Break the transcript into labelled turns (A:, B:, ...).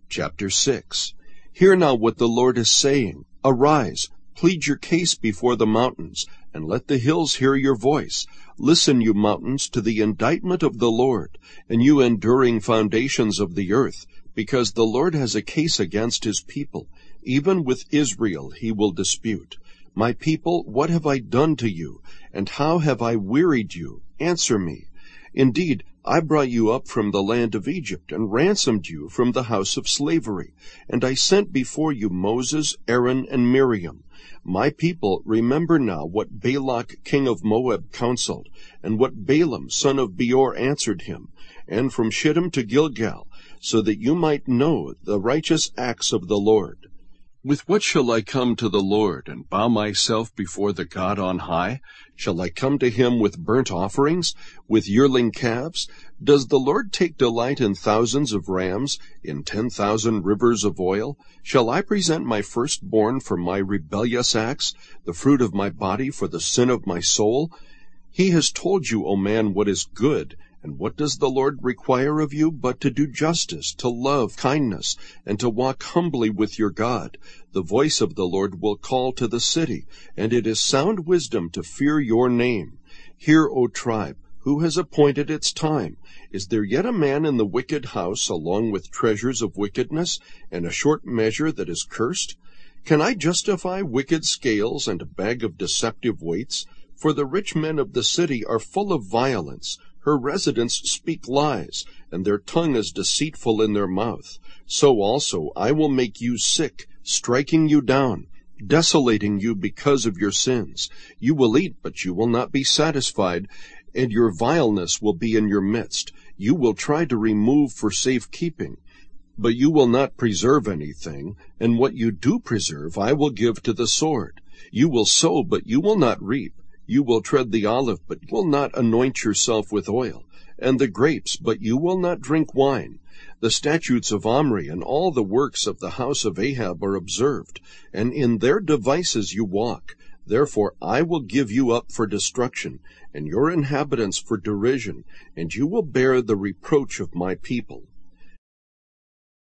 A: Chapter 6. Hear now what the Lord is saying. Arise, plead your case before the mountains, and let the hills hear your voice. Listen, you mountains, to the indictment of the Lord, and you enduring foundations of the earth, because the Lord has a case against his people. Even with Israel he will dispute. My people, what have I done to you, and how have I wearied you? Answer me. Indeed, I brought you up from the land of Egypt, and ransomed you from the house of slavery. And I sent before you Moses, Aaron, and Miriam. My people, remember now what Balak king of Moab counseled, and what Balaam son of Beor answered him, and from Shittim to Gilgal, so that you might know the righteous acts of the Lord. With what shall I come to the Lord, and bow myself before the God on high? Shall I come to him with burnt offerings, with yearling calves? Does the Lord take delight in thousands of rams, in 10,000 rivers of oil? Shall I present my firstborn for my rebellious acts, the fruit of my body for the sin of my soul? He has told you, O man, what is good. And what does the Lord require of you but to do justice, to love kindness, and to walk humbly with your God? The voice of the Lord will call to the city, and it is sound wisdom to fear your name. Hear, O tribe, who has appointed its time? Is there yet a man in the wicked house, along with treasures of wickedness, and a short measure that is cursed? Can I justify wicked scales and a bag of deceptive weights? For the rich men of the city are full of violence. Her residents speak lies, and their tongue is deceitful in their mouth. So also I will make you sick, striking you down, desolating you because of your sins. You will eat, but you will not be satisfied, and your vileness will be in your midst. You will try to remove for safekeeping, but you will not preserve anything, and what you do preserve I will give to the sword. You will sow, but you will not reap. You will tread the olive, but you will not anoint yourself with oil, and the grapes, but you will not drink wine. The statutes of Omri and all the works of the house of Ahab are observed, and in their devices you walk. Therefore I will give you up for destruction, and your inhabitants for derision, and you will bear the reproach of my people.